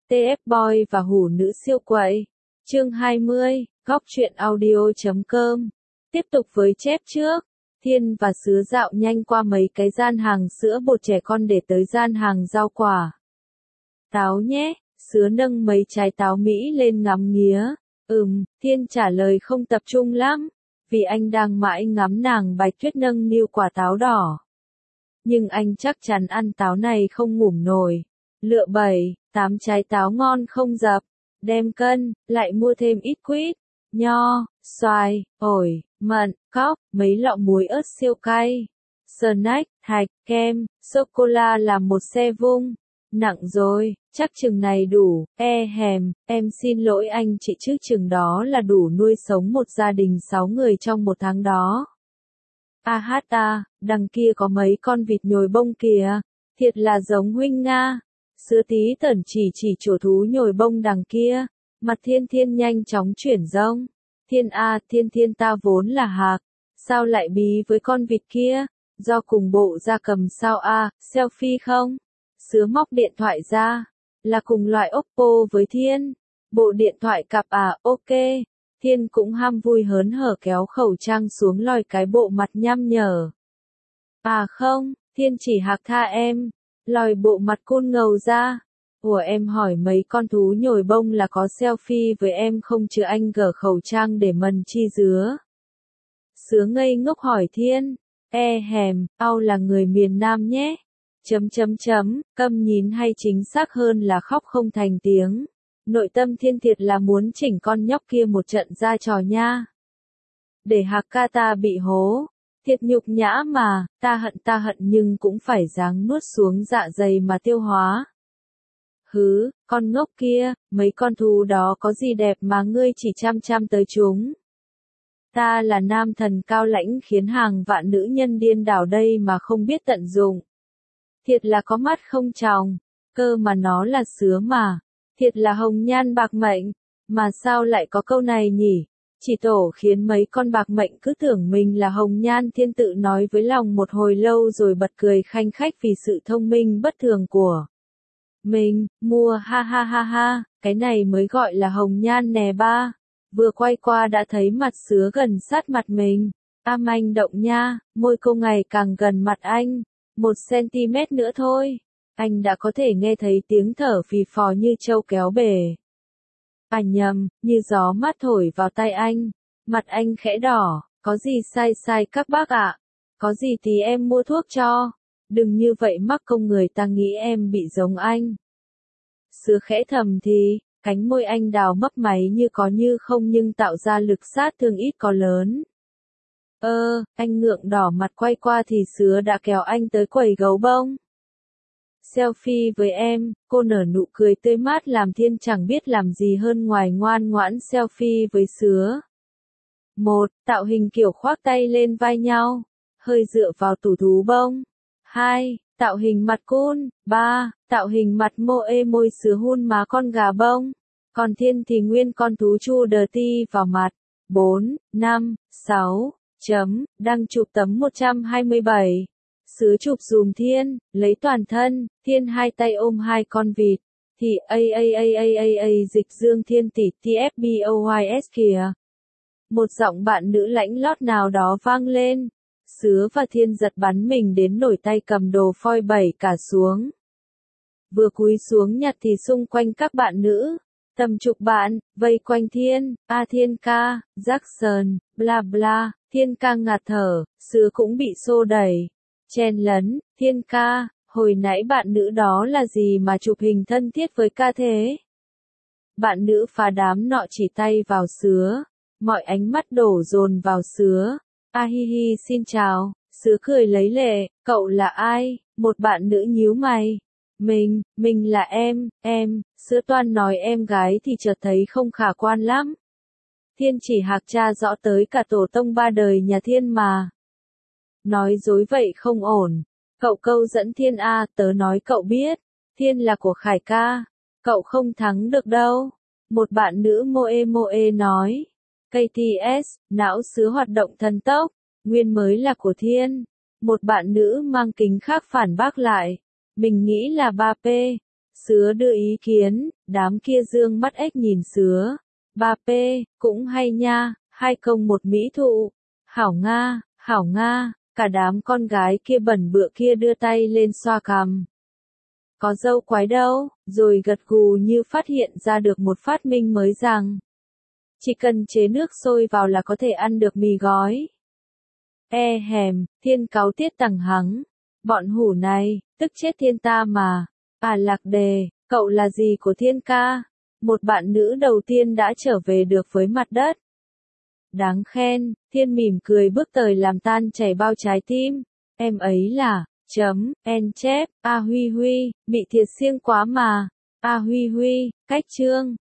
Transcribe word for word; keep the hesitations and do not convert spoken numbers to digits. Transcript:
tê ép Boy và hủ nữ siêu quậy. Chương hai mươi, góc truyện audio chấm com. Tiếp tục với chép trước, Thiên và Sứa dạo nhanh qua mấy cái gian hàng sữa bột trẻ con để tới gian hàng rau quả. Táo nhé, Sứa nâng mấy trái táo Mỹ lên ngắm nghía. Ừm, Thiên trả lời không tập trung lắm, vì anh đang mãi ngắm nàng Bạch Tuyết nâng niu quả táo đỏ. Nhưng anh chắc chắn ăn táo này không ngủm nổi. Lựa bảy, tám trái táo ngon không dập, đem cân, lại mua thêm ít quýt, nho, xoài, ổi, mận, cóc, mấy lọ muối ớt siêu cay, snack, thạch, kem, sô-cô-la làm một xe vung. Nặng rồi, chắc chừng này đủ, e hèm, em xin lỗi anh chị chứ chừng đó là đủ nuôi sống một gia đình sáu người trong một tháng đó. A hát a, đằng kia có mấy con vịt nhồi bông kìa, thiệt là giống huynh Nga. Sứa tí tởn chỉ chỉ chỗ thú nhồi bông đằng kia, mặt Thiên Thiên nhanh chóng chuyển rông. Thiên a, Thiên Thiên ta vốn là hạc, sao lại bí với con vịt kia, do cùng bộ gia cầm sao a, selfie không? Sứa móc điện thoại ra, là cùng loại Oppo với Thiên, bộ điện thoại cặp à, ok. Thiên cũng ham vui hớn hở kéo khẩu trang xuống lòi cái bộ mặt nham nhở. À không, Thiên chỉ hạc tha em, lòi bộ mặt côn ngầu ra. Ủa em hỏi mấy con thú nhồi bông là có selfie với em không chứ anh gỡ khẩu trang để mần chi dứa. Sứa ngây ngốc hỏi Thiên, e hèm, ao là người miền Nam nhé. Chấm chấm chấm, câm nhín hay chính xác hơn là khóc không thành tiếng. Nội tâm Thiên thiệt là muốn chỉnh con nhóc kia một trận ra trò nha. Để hạc ca ta bị hố, thiệt nhục nhã mà, ta hận ta hận nhưng cũng phải ráng nuốt xuống dạ dày mà tiêu hóa. Hứ, con ngốc kia, mấy con thú đó có gì đẹp mà ngươi chỉ chăm chăm tới chúng. Ta là nam thần cao lãnh khiến hàng vạn nữ nhân điên đảo đây mà không biết tận dụng. Thiệt là có mắt không tròng, cơ mà nó là Sứa mà. Thiệt là hồng nhan bạc mệnh, mà sao lại có câu này nhỉ? Chỉ tổ khiến mấy con bạc mệnh cứ tưởng mình là hồng nhan. Thiên tự nói với lòng một hồi lâu rồi bật cười khanh khách vì sự thông minh bất thường của mình. Mua ha ha ha ha, cái này mới gọi là hồng nhan nè ba. Vừa quay qua đã thấy mặt Sứa gần sát mặt mình. Am anh động nha, môi cô ngày càng gần mặt anh, một centimet nữa thôi. Anh đã có thể nghe thấy tiếng thở phì phò như trâu kéo bể. À nhầm, như gió mát thổi vào tay anh. Mặt anh khẽ đỏ, có gì sai sai các bác ạ? Có gì thì em mua thuốc cho. Đừng như vậy mắc công người ta nghĩ em bị giống anh. Sứa khẽ thầm thì, cánh môi anh đào mấp máy như có như không nhưng tạo ra lực sát thương ít có lớn. Ơ, anh ngượng đỏ mặt quay qua thì Sứa đã kéo anh tới quầy gấu bông. Selfie với em, cô nở nụ cười tươi mát làm Thiên chẳng biết làm gì hơn ngoài ngoan ngoãn selfie với Sứa. Một, tạo hình kiểu khoác tay lên vai nhau, hơi dựa vào tủ thú bông. Hai, tạo hình mặt cun. Ba, tạo hình mặt mô ê môi Sứa hun má con gà bông. Còn Thiên thì nguyên con thú chu đờ ti vào mặt. Bốn, năm, sáu, chấm, đăng chụp tấm một trăm hai mươi bảy. Sứa chụp dùm Thiên, lấy toàn thân, Thiên hai tay ôm hai con vịt, thì a a a a a a dịch dương Thiên tỷ tfboys kìa. Một giọng bạn nữ lãnh lót nào đó vang lên. Sứa và Thiên giật bắn mình đến nổi tay cầm đồ phoi bảy cả xuống. Vừa cúi xuống nhặt thì xung quanh các bạn nữ, tầm chục bạn, vây quanh Thiên, a Thiên ca, Jackson, bla bla, Thiên ca ngạt thở, Sứa cũng bị xô đẩy. Chen lấn, Thiên ca, hồi nãy bạn nữ đó là gì mà chụp hình thân thiết với ca thế? Bạn nữ phá đám nọ chỉ tay vào Sứa, mọi ánh mắt đổ dồn vào Sứa. A hi hi xin chào, Sứa cười lấy lệ, cậu là ai? Một bạn nữ nhíu mày. Mình, mình là em, em, Sứa toan nói em gái thì chợt thấy không khả quan lắm. Thiên chỉ hạc tra rõ tới cả tổ tông ba đời nhà Thiên mà. Nói dối vậy không ổn. Cậu câu dẫn Thiên a, tớ nói cậu biết. Thiên là của Khải ca. Cậu không thắng được đâu. Một bạn nữ moe moe nói. ca tê ét, não Sứa hoạt động thần tốc. Nguyên mới là của Thiên. Một bạn nữ mang kính khác phản bác lại. Mình nghĩ là ba P. Sứa đưa ý kiến, đám kia dương mắt ếch nhìn Sứa. ba P, cũng hay nha, hai công một mỹ thụ. Hảo Nga, hảo Nga, cả đám con gái kia bẩn bựa kia đưa tay lên xoa cằm. Có dâu quái đâu, rồi gật gù như phát hiện ra được một phát minh mới rằng. Chỉ cần chế nước sôi vào là có thể ăn được mì gói. E hèm, thiên cáu tiết tằng hắng. Bọn hủ này, tức chết thiên ta mà. À Lạc Đề, cậu là gì của thiên ca? Một bạn nữ đầu tiên đã trở về được với mặt đất. Đáng khen, thiên mỉm cười bước tới làm tan chảy bao trái tim. Em ấy là, chấm, en chép, A Huy Huy, bị thiệt siêng quá mà. A Huy Huy, cách chương.